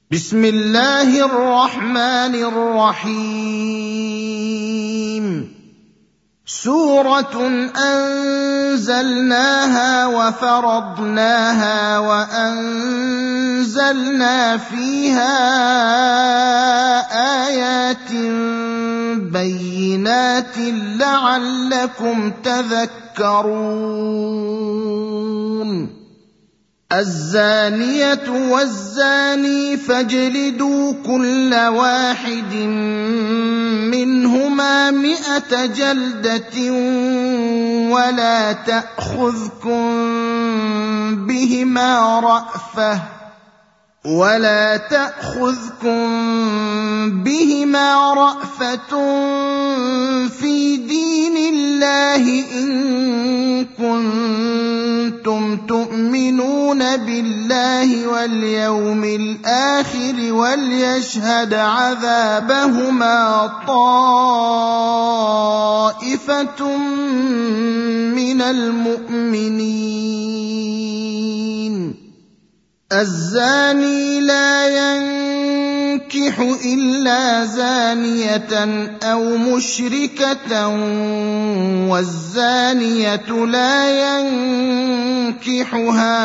بسم الله الرحمن الرحيم. سورة أنزلناها وفرضناها وأنزلنا فيها آيات بينات لعلكم تذكرون. الزانية والزاني فاجلدوا كل واحد منهما 100 جلدة ولا تأخذكم بهما رأفة في دين الله إن كنتم تؤمنون بالله واليوم الآخر وليشهد عذابهما طائفة من المؤمنين. الزاني لا ينكح إلا زانية أو مشركة والزانية لا ينكحها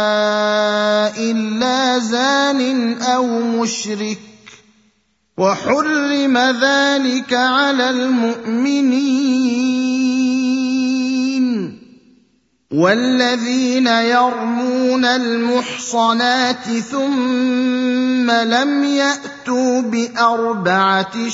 إلا زان أو مشرك وحرم ذلك على المؤمنين. والذين يرمون المحصنات ثم لم يأتوا ب4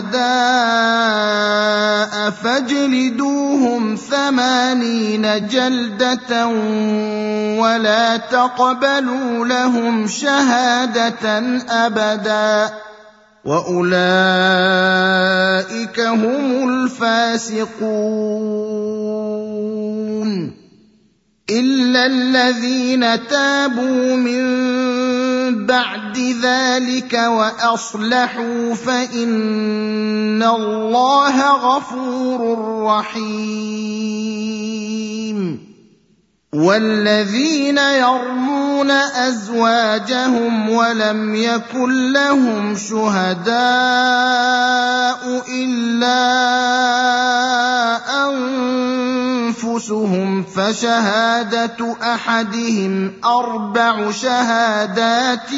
شهداء فاجلدوهم 80 جلدة ولا تقبلوا لهم شهادة أبدا وأولئك هم الفاسقون. إلا الذين تابوا من بعد ذلك وأصلحوا فإن الله غفور رحيم. والذين يرمون أزواجهم ولم يكن لهم شهداء إلا أنفسهم فشهادة أحدهم 4 شهادات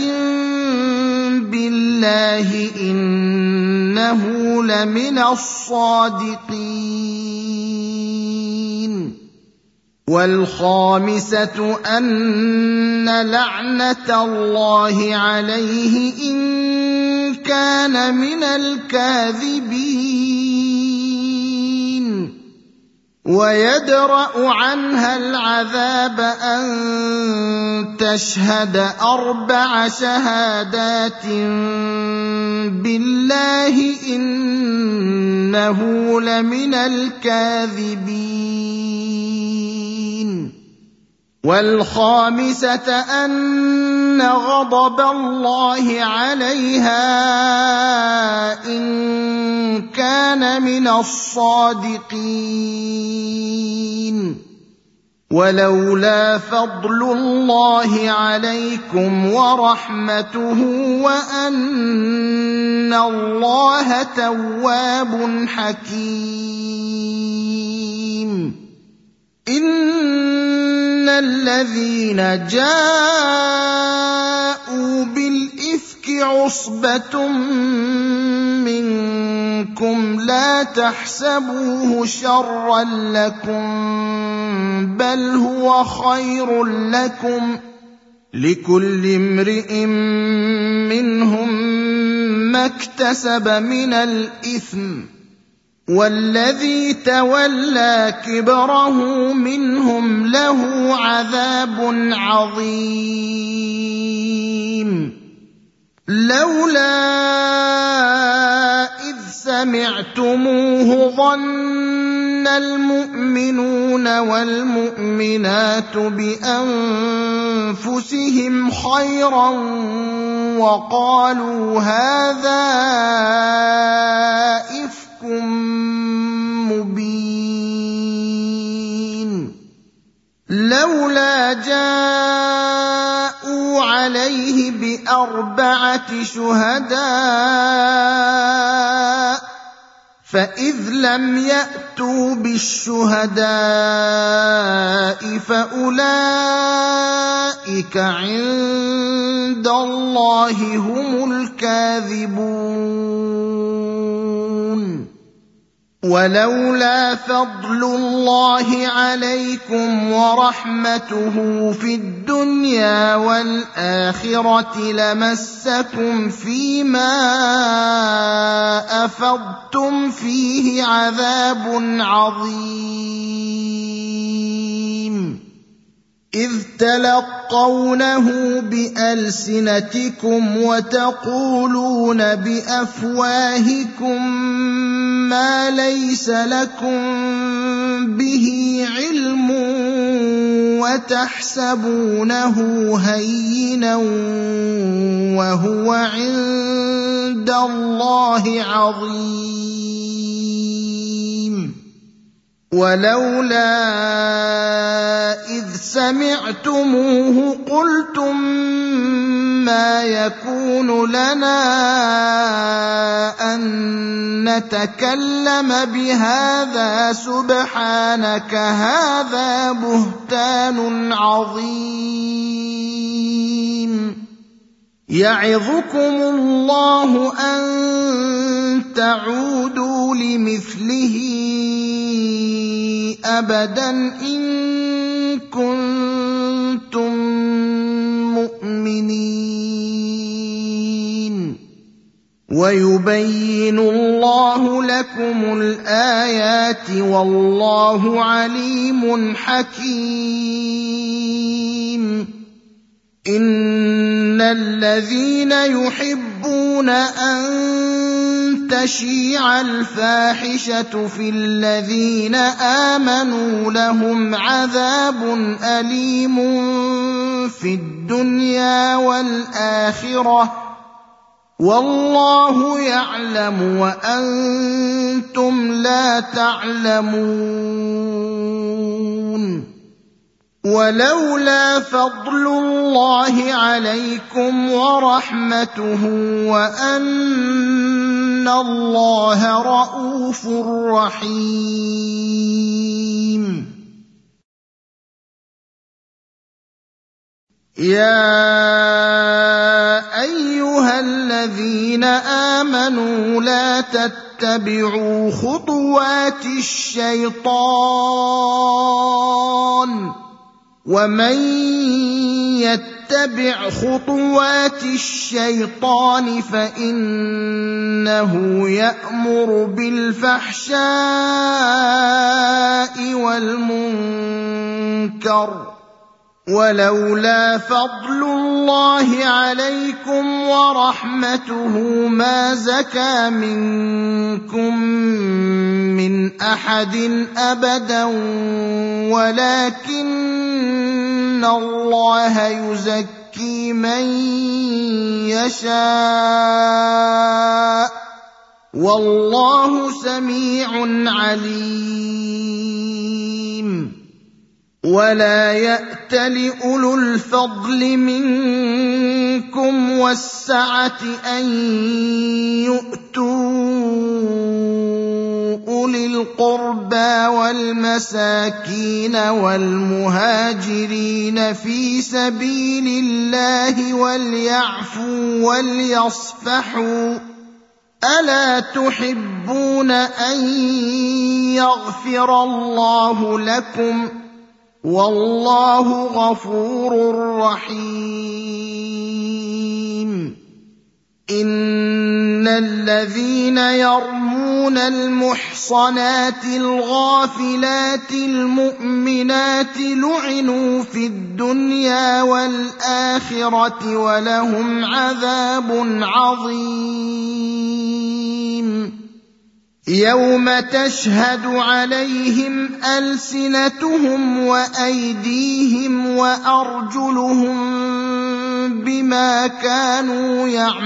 بالله إنه لمن الصادقين. والخامسة أن لعنة الله عليه إن كان من الكاذبين. ويدرأ عنها العذاب أن تشهد 4 شهادات بالله إنه لمن الكاذبين. والخامسة أن غضب الله عليها إن كان من الصادقين. ولولا فضل الله عليكم ورحمته وأن الله تواب حكيم. إن الذين جاءوا بالإفك عصبة منكم لا تحسبوه شرا لكم بل هو خير لكم لكل امرئ منهم ما اكتسب من الإثم والذي تولى كبره منهم له عذاب عظيم. لولا إذ سمعتموه ظن المؤمنون والمؤمنات بأنفسهم خيرا وقالوا هذا إفك مبين. لولا جاءوا عليه ب4 شهداء، فإذ لم يأتوا بالشهداء فأولئك عند الله هم الكاذبون. ولولا فضل الله عليكم ورحمته في الدنيا والآخرة لمسكم فيما أفضتم فيه عذاب عظيم، إذ تلقونه بألسنتكم وتقولون بأفواهكم ما ليس لكم به علم وتحسبونه هينا وهو عند الله عظيم. ولولا إذ سمعتموه قلتم ما يكون لنا أن نتكلم بهذا سبحانك هذا بهتان عظيم. يعظكم الله أن تعودوا لمثله أبدا إن كنتم مؤمنين. ويبين الله لكم الآيات والله عليم حكيم. إن الذين يحبون أن تشيع الفاحشة في الذين آمنوا لهم عذاب أليم في الدنيا والآخرة والله يعلم وأنتم لا تعلمون. ولولا فضل الله عليكم ورحمته وأن الله رءوف رحيم. يا أيها الذين آمنوا لا تتبعوا خطوات الشيطان، ومن يتبع خطوات الشيطان فإنه يأمر بالفحشاء والمنكر. ولولا فضل الله عليكم ورحمته ما زكى منكم من أحد أبدا ولكن الله يزكي من يشاء والله سميع عليم. ولا يأتل أولو الفضل منكم والسعة أن يؤتوا أولي القربى والمساكين والمهاجرين في سبيل الله وليعفوا وليصفحوا، ألا تحبون أن يغفر الله لكم والله غفور رحيم. إن الذين يرمون المحصنات الغافلات المؤمنات لعنوا في الدنيا والآخرة ولهم عذاب عظيم. يوم تشهد عليهم ألسنتهم وأيديهم وأرجلهم بما كانوا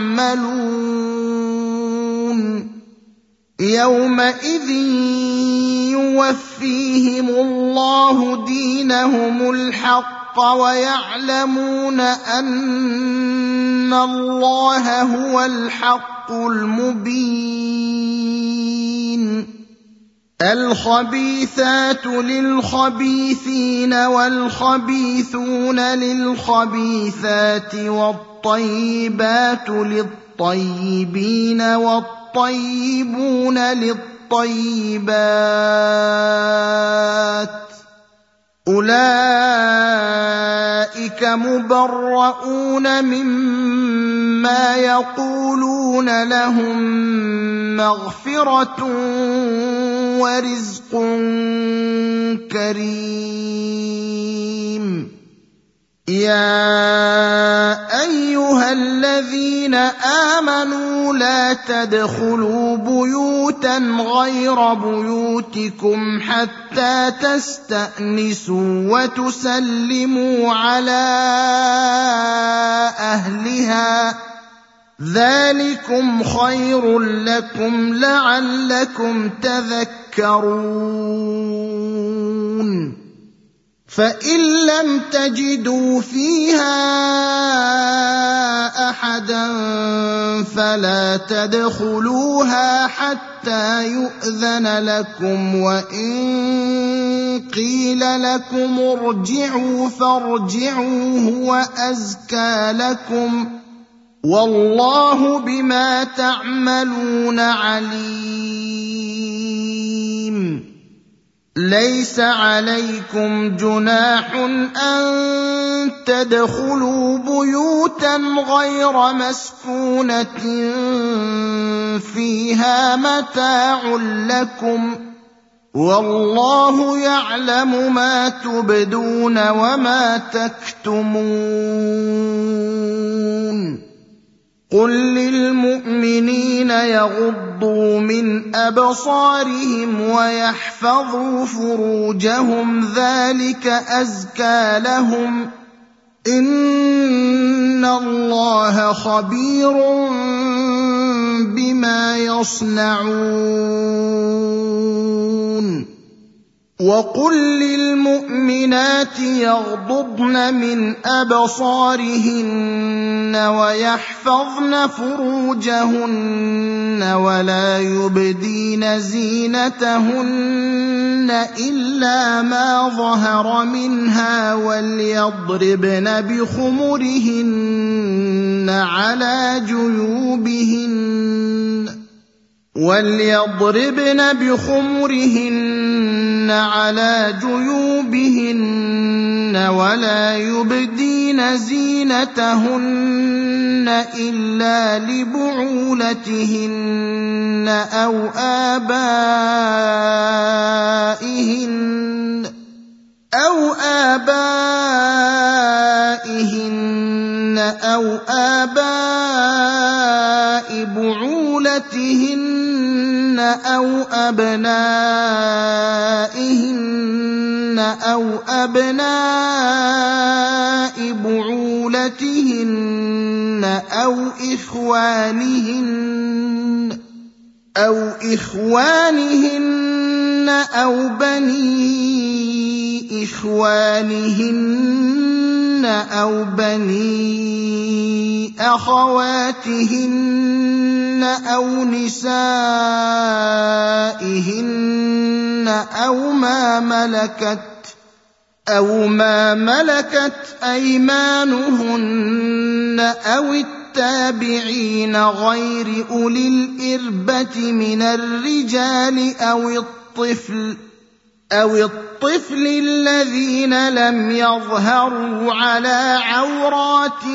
يعملون. يومئذ يوفيهم الله دينهم الحق ويعلمون أن الله هو الحق المبين. الخبيثات للخبيثين والخبيثون للخبيثات والطيبات للطيبين والطيبون للطيبات، أولئك مبرؤون مما يقولون، لهم مغفرة ورزق كريم. يا أيها الذين آمنوا لا تدخلوا بيوتا غير بيوتكم حتى تستأنسوا وتسلموا على أهلها، ذلكم خير لكم لعلكم تذكرون. فإن لم تجدوا فيها أحدا فلا تدخلوها حتى يؤذن لكم، وإن قيل لكم ارجعوا فارجعوا هو أزكى لكم، والله بما تعملون عليم. ليس عليكم جناح أن تدخلوا بيوتا غير مسكونة فيها متاع لكم، والله يعلم ما تبدون وما تكتمون. قل للمؤمنين يغضوا من أبصارهم ويحفظوا فروجهم، ذلك أزكى لهم، إن الله خبير بما يصنعون. وقل للمؤمنات يغضضن من أبصارهن ويحفظن فروجهن ولا يبدين زينتهن إلا ما ظهر منها، وليضربن بخمرهن على جيوبهن ولا يبدين زينتهن إلا لبعولتهن أو آباء بعولتهن أو أبنائهن أو أبناء بعولتهن أو إخوانهن أو بني إخوانهن أو بني أخواتهن أو نسائهن أو ما ملكت أيمانهن أو التابعين غير أولي الإربة من الرجال أو الطفل الذين لم يظهروا على عورات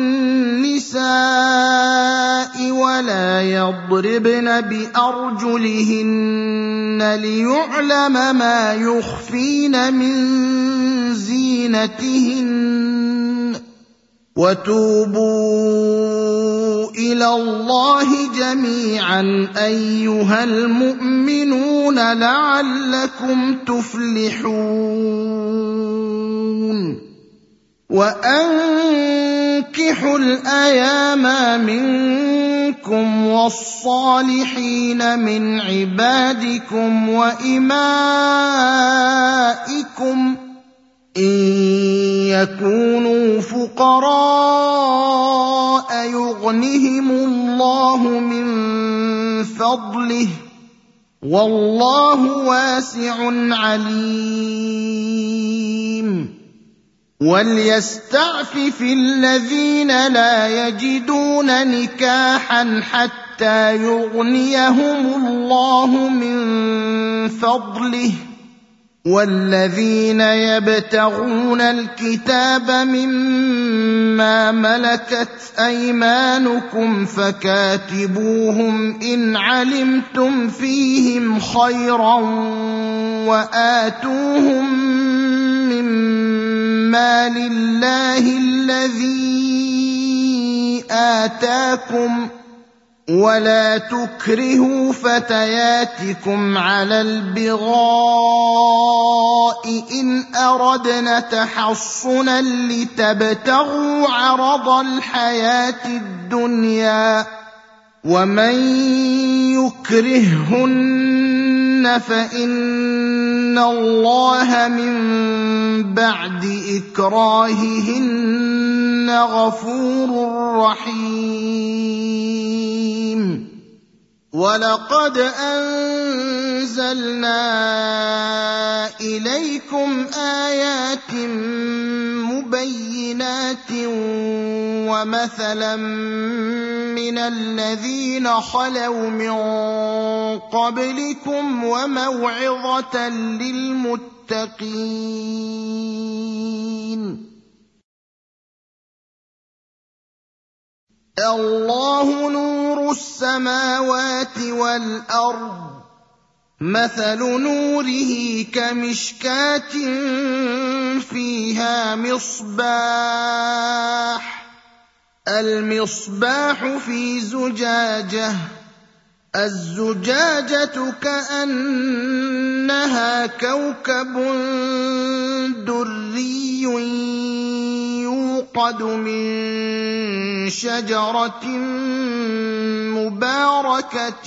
النساء، ولا يضربن بأرجلهن ليعلم ما يخفين من زينتهن. وتوبوا إلى الله جميعا أيها المؤمنون لعلكم تفلحون. وأنكحوا الأيام منكم والصالحين من عبادكم وإمائكم إن يكونوا فقراء يغنهم الله من فضله والله واسع عليم وليستعفف الذين لا يجدون نكاحا حتى يغنيهم الله من فضله والذين يبتغون الكتاب مما ملكت أيمانكم فكاتبوهم إن علمتم فيهم خيرا وآتوهم مما لله الذي آتاكم ولا تكرهوا فتياتكم على البغاء إن أردنا تحصنا لتبتغوا عرض الحياة الدنيا ومن يكرههن فإن الله من بعد إكراههن غفور رحيم ولقد أنزلنا إليكم آيات مبينات ومثلا من الذين خلوا من قبلكم وموعظة للمتقين الله نور السماوات والأرض مثل نوره كمشكاة فيها مصباح المصباح في زجاجة الزجاجة كأنها كوكب دري يوقد من شجرة مباركة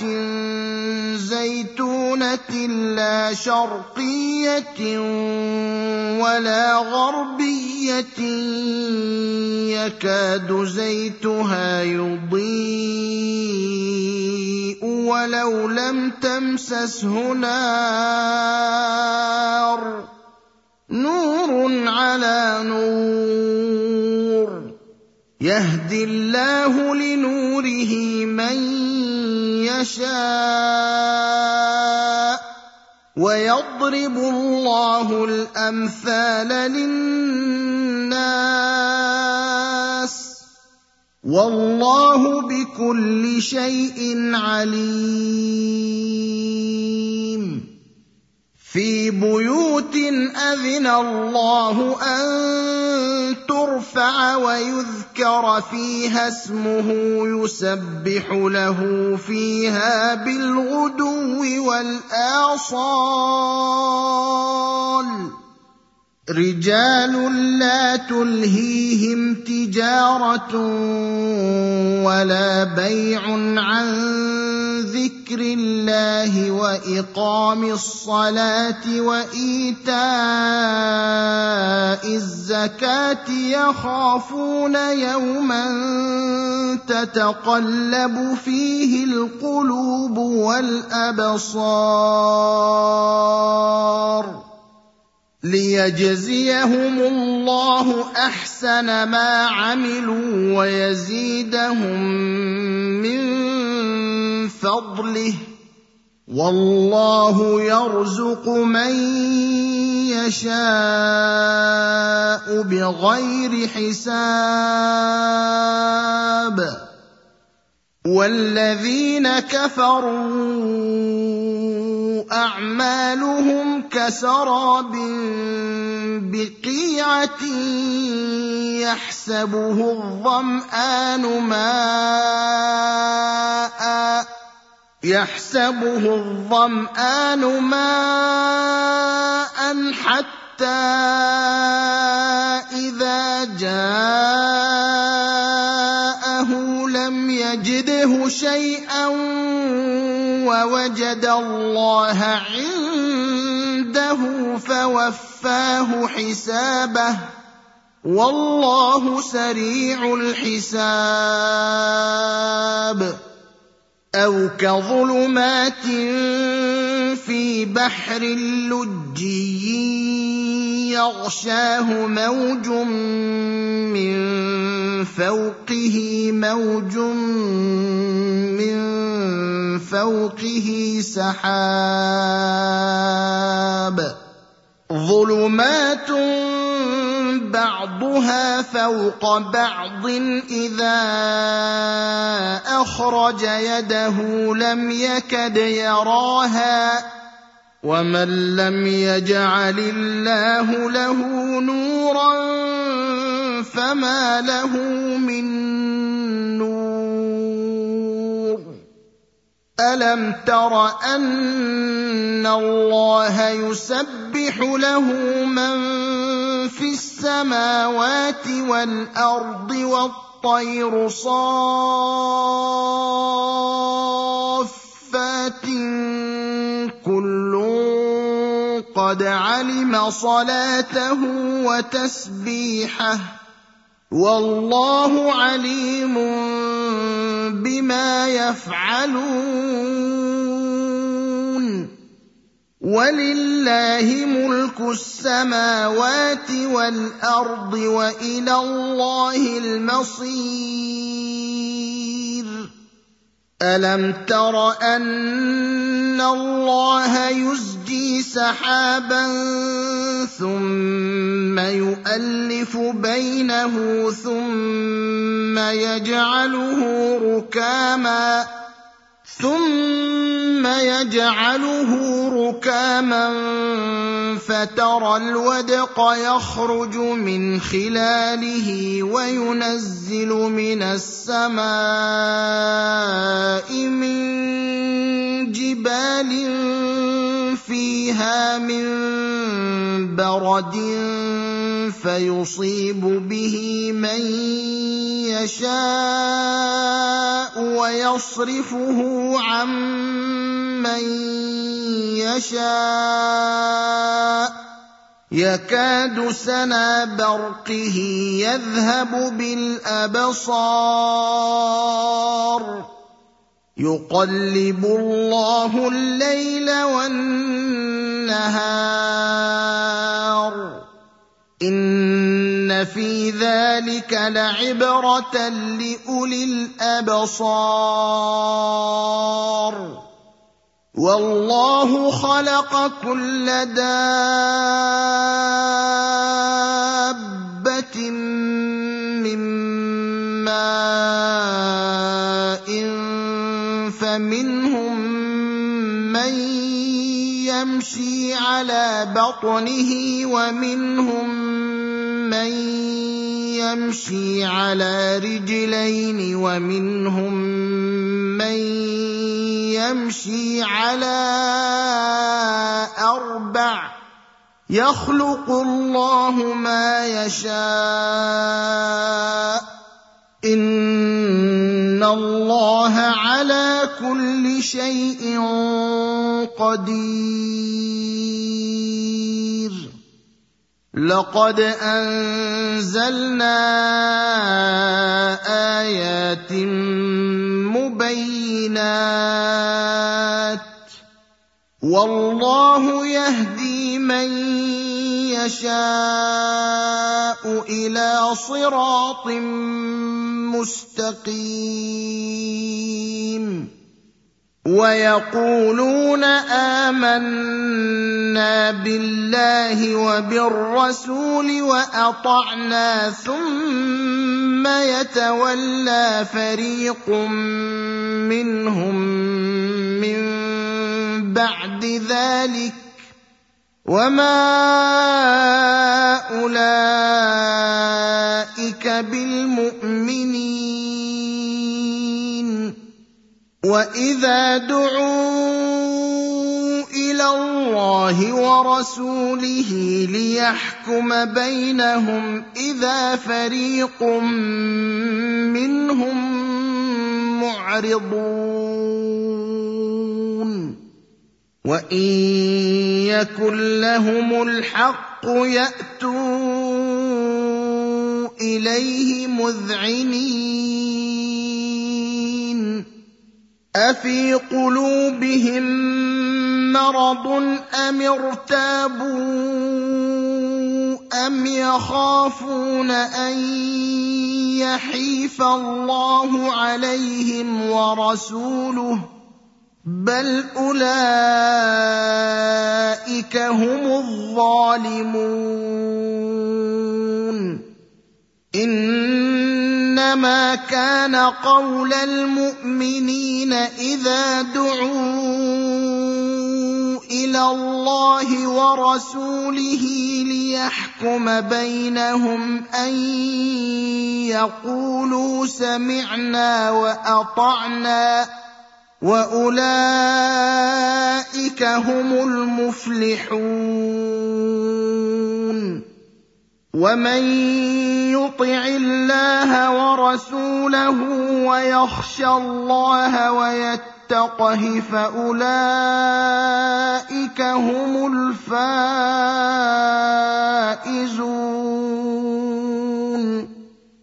زيتونة لا شرقية ولا غربية يكاد زيتها يضيء ولو لم تمسسه نار نور على نور يهدي الله لنوره من يشاء ويضرب الله الأمثال للناس والله بكل شيء عليم في بيوت أذن الله أن ترفع ويذكر فيها اسمه يسبح له فيها بالغدو والآصال رجال لا تلهيهم تجارة ولا بيع عن ذكر الله وإقام الصلاة وإيتاء الزكاة يخافون يوما تتقلب فيه القلوب والأبصار ليجزيهم الله أحسن ما عملوا ويزيدهم من فضله والله يرزق من يشاء بغير حساب والذين كفروا أعمالهم كسراب بقيعة يحسبه الظمآن ماء حتى إذا جاءه لم يجده شيئا ووجد الله عنده عنده فوفاه حسابه والله سريع الحساب أو كظلمات في بحر لجي يغشاه موج من فوقه موج من فوقه سحاب ظلمات بعضها فوق بعض إذا أخرج يده لم يكد يراها ومن لم يجعل الله له نورا فما له من نور ألم تر أن الله يسبح له من في السماوات والأرض والطير صافات كل قد علم صلاته وتسبيحه والله عليم بما يفعلون ولله ملك السماوات والأرض وإلى الله المصير ألم تر أن الله يزجي سحابا ثم يؤلف بينه ثم يجعله ركاما فترى الودق يخرج من خلاله وينزل من السماء من جبال فيها من برد فيصيب به من يشاء ويصرفه عن من يشاء يكاد سنا برقه يذهب بالأبصار يقلب الله الليل والنهار إن في ذلك لعبرة لأولي الأبصار والله خلق كل دابة من ماء فمنهم من يمشي على بطنه ومنهم من يمشي على رجلين ومنهم من يمشي على أربع يخلق الله ما يشاء إن الله على كل شيء قدير لقد أنزلنا آيات مبينات والله يهدي من يشاء إلى صراط مستقيم ويقولون آمنا بالله وبالرسول وأطعنا ثم يتولى فريق منهم من بعد ذلك وما أولئك بالمؤمنين وإذا دعوا إلى الله ورسوله ليحكم بينهم إذا فريق منهم معرضون وَإِن يَكُن لَّهُمُ الْحَقُّ يَأْتُوا إِلَيْهِ مُذْعِنِينَ أَفِي قُلُوبِهِم مَّرَضٌ أَمِ ارْتَابُوا أَمْ يَخَافُونَ أَن يَحِيفَ اللَّهُ عَلَيْهِمْ وَرَسُولُهُ ۚ بَلْ أُولَٰئِكَ هُمُ الظَّالِمُونَ إِنَّمَا كَانَ قَوْلَ الْمُؤْمِنِينَ إِذَا دُعُوا إِلَى اللَّهِ وَرَسُولِهِ لِيَحْكُمَ بَيْنَهُمْ أَن يَقُولُوا سَمِعْنَا وَأَطَعْنَا ۚ وَأُولَٰئِكَ هُمُ الْمُفْلِحُونَ وَمَن يُطِعِ اللَّهَ وَرَسُولَهُ وَيَخْشَ اللَّهَ وَيَتَّقْهِ فَأُولَٰئِكَ هُمُ الْفَائِزُونَ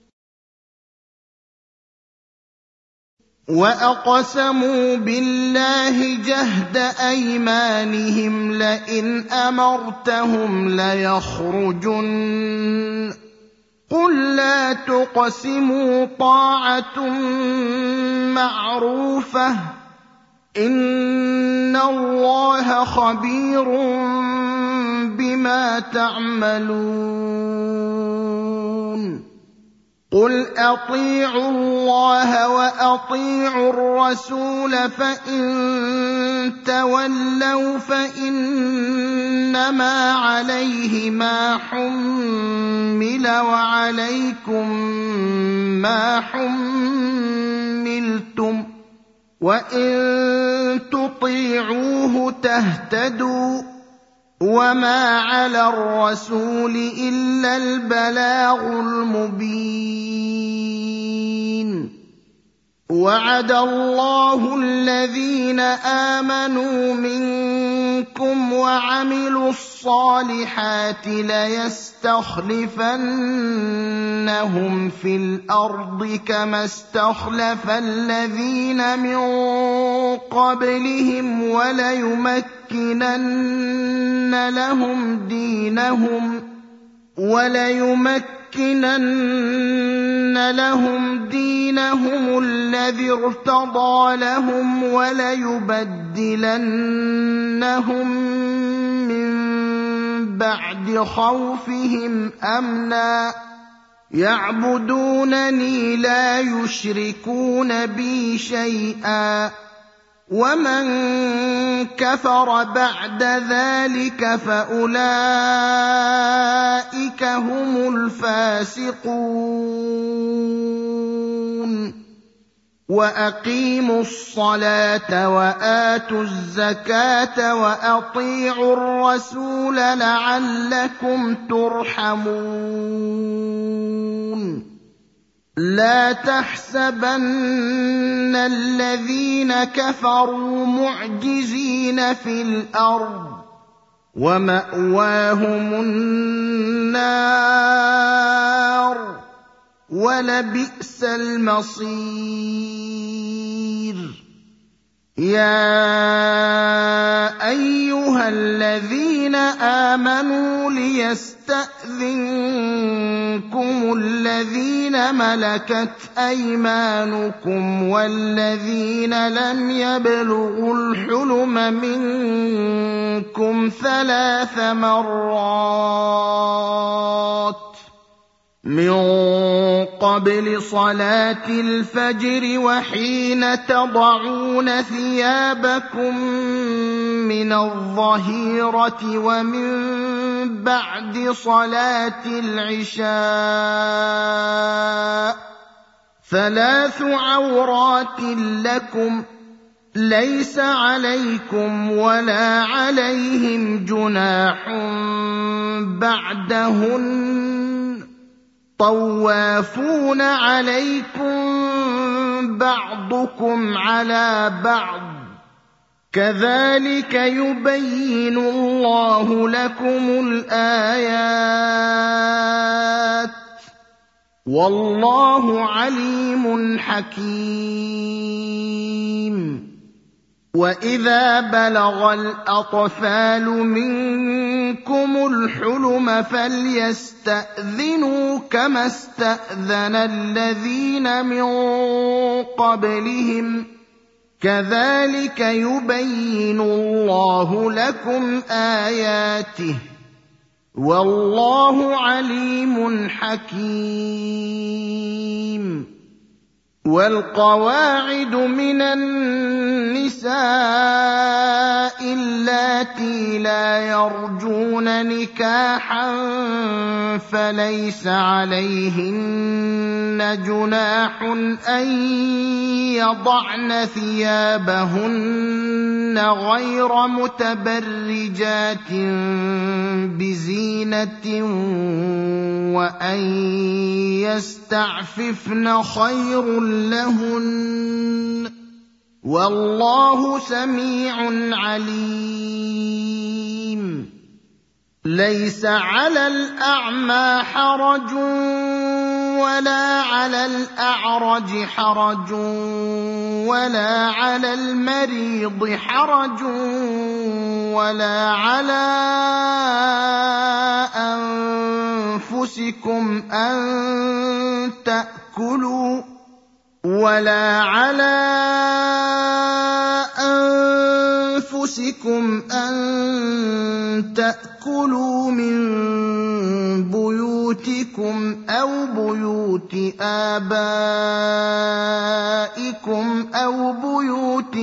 وَأَقْسَمُوا بِاللَّهِ جَهْدَ أَيْمَانِهِمْ لَئِنْ أَمَرْتَهُمْ لَيَخْرُجُنَّ ۖ قُل لَّا تُقْسِمُوا طَاعَةٌ مَّعْرُوفَةٌ ۚ إِنَّ اللَّهَ خَبِيرٌ بِمَا تَعْمَلُونَ قُلْ أَطِيعُوا اللَّهَ وَأَطِيعُوا الرَّسُولَ ۖ فَإِن تَوَلَّوْا فَإِنَّمَا عَلَيْهِ مَا حُمِّلَ وَعَلَيْكُم مَّا حُمِّلْتُمْ ۖ وَإِن تُطِيعُوهُ تَهْتَدُوا ۚ وَمَا عَلَى الرَّسُولِ إِلَّا الْبَلَاغُ الْمُبِينُ وَعَدَ اللَّهُ الَّذِينَ آمَنُوا مِنكُمْ وَعَمِلُوا الصَّالِحَاتِ لَيَسْتَخْلِفَنَّهُمْ فِي الْأَرْضِ كَمَا اسْتَخْلَفَ الَّذِينَ مِن قَبْلِهِمْ وَلَيُمَكِّنَنَّ لَهُمْ دِينَهُمُ الَّذِي ارْتَضَىٰ لَهُمْ وَلَيُبَدِّلَنَّهُم مِّن بَعْدِ خَوْفِهِمْ أَمْنًا ۚ يَعْبُدُونَنِي لَا يُشْرِكُونَ بِي شَيْئًا ۚ وَمَن كَفَرَ بَعْدَ ذَٰلِكَ فَأُولَٰئِكَ هُمُ الْفَاسِقُونَ وَأَقِيمُوا الصَّلَاةَ وَآتُوا الزَّكَاةَ وَأَطِيعُوا الرَّسُولَ لَعَلَّكُمْ تُرْحَمُونَ لَا تَحْسَبَنَّ الَّذِينَ كَفَرُوا مُعْجِزِينَ فِي الْأَرْضِ ۚ وَمَأْوَاهُمُ النَّارُ ۖ وَلَبِئْسَ الْمَصِيرُ يَا أَيُّهَا الَّذِينَ آمَنُوا لِيَسْتَأْذِنكُمُ الَّذِينَ مَلَكَتْ أَيْمَانُكُمْ وَالَّذِينَ لَمْ يَبْلُغُوا الْحُلُمَ مِنكُمْ 3 مرات مِّن قَبْلِ صَلَاةِ الْفَجْرِ وَحِينَ تَضَعُونَ ثِيَابَكُم مِّنَ الظَّهِيرَةِ وَمِن بَعْدِ صَلَاةِ الْعِشَاءِ ۚ 3 عَوْرَاتٍ لَّكُمْ ۚ لَيْسَ عَلَيْكُمْ وَلَا عَلَيْهِمْ جُنَاحٌ بَعْدَهُنَّ ۚ طَوَّافُونَ عَلَيْكُم بَعْضُكُمْ عَلَىٰ بَعْضٍ ۚ كذلك يبين الله لكم الآيات والله عليم حكيم وإذا بلغ الأطفال منكم الحلم فليستأذنوا كما استأذن الذين من قبلهم كذلك يبين الله لكم آياته والله عليم حكيم والقواعد من النساء اللاتي لا يرجون نكاحا فليس عليهن جناح أن يضعن ثيابهن غير متبرجات بزينة وأن يستعففن خير لهن والله سميع عليم ليس على الأعمى حرج ولا على الأعرج حرج ولا على المريض حرج ولا على أنفسكم أن تأكلوا من بيوتكم أو بيوت آبائكم أو بيوت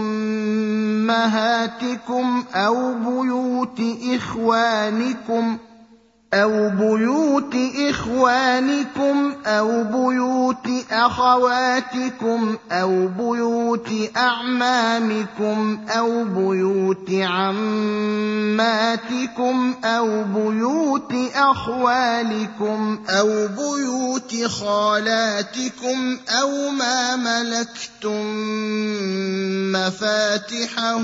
أمهاتكم أو بيوت إخوانكم أو بيوت أخواتكم أو بيوت أعمامكم أو بيوت عماتكم أو بيوت أخوالكم أو بيوت خالاتكم أو ما ملكتم مفاتحه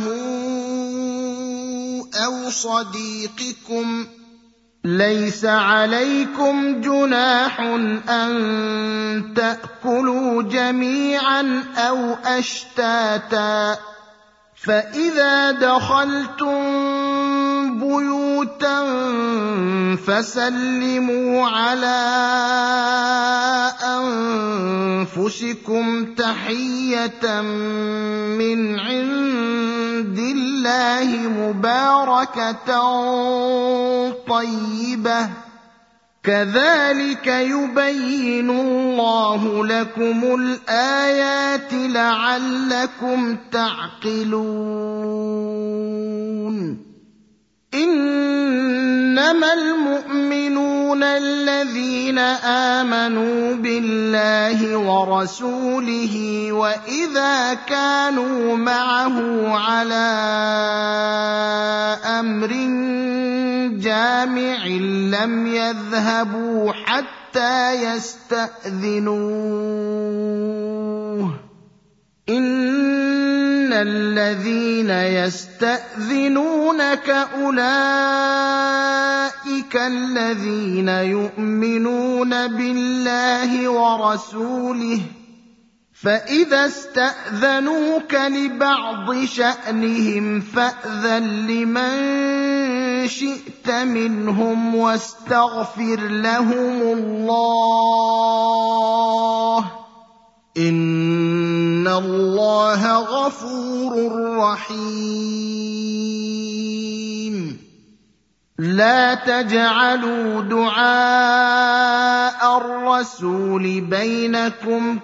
أو صديقكم ليس عليكم جناح أن تأكلوا جميعا أو أشتاتا فإذا دخلتم بيوتا فسلموا على أنفسكم تحية من عند الله مباركة طيبة كذلك يبين الله لكم الآيات لعلكم تعقلون إنما المؤمنون الذين آمنوا بالله ورسوله وإذا كانوا معه على أمر جامع لم يذهبوا حتى يستأذنوه إن الذين يستأذنونك أولئك الذين يؤمنون بالله ورسوله فإذا استأذنوك لبعض شأنهم فأذن لمن شئت منهم واستغفر لهم الله إن الله غفور رحيم لا تجعلوا دعاء الرسول بينكم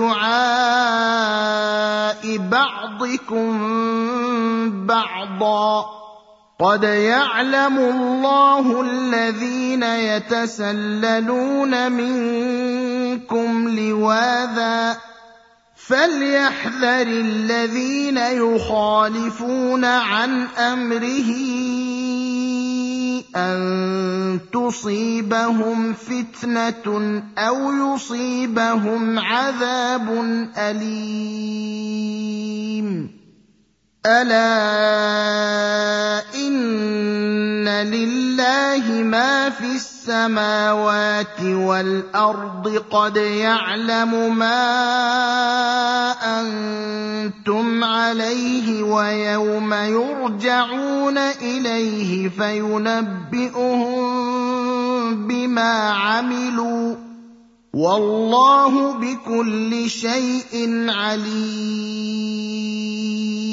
كدعاء بعضكم بعضا قد يعلم الله الذين يتسللون منكم لواذا فليحذر الذين يخالفون عن أمره أن تصيبهم فتنة أو يصيبهم عذاب أليم ألا إن لله ما في السماوات والأرض قد يعلم ما أنتم عليه ويوم يرجعون إليه فينبئهم بما عملوا والله بكل شيء عليم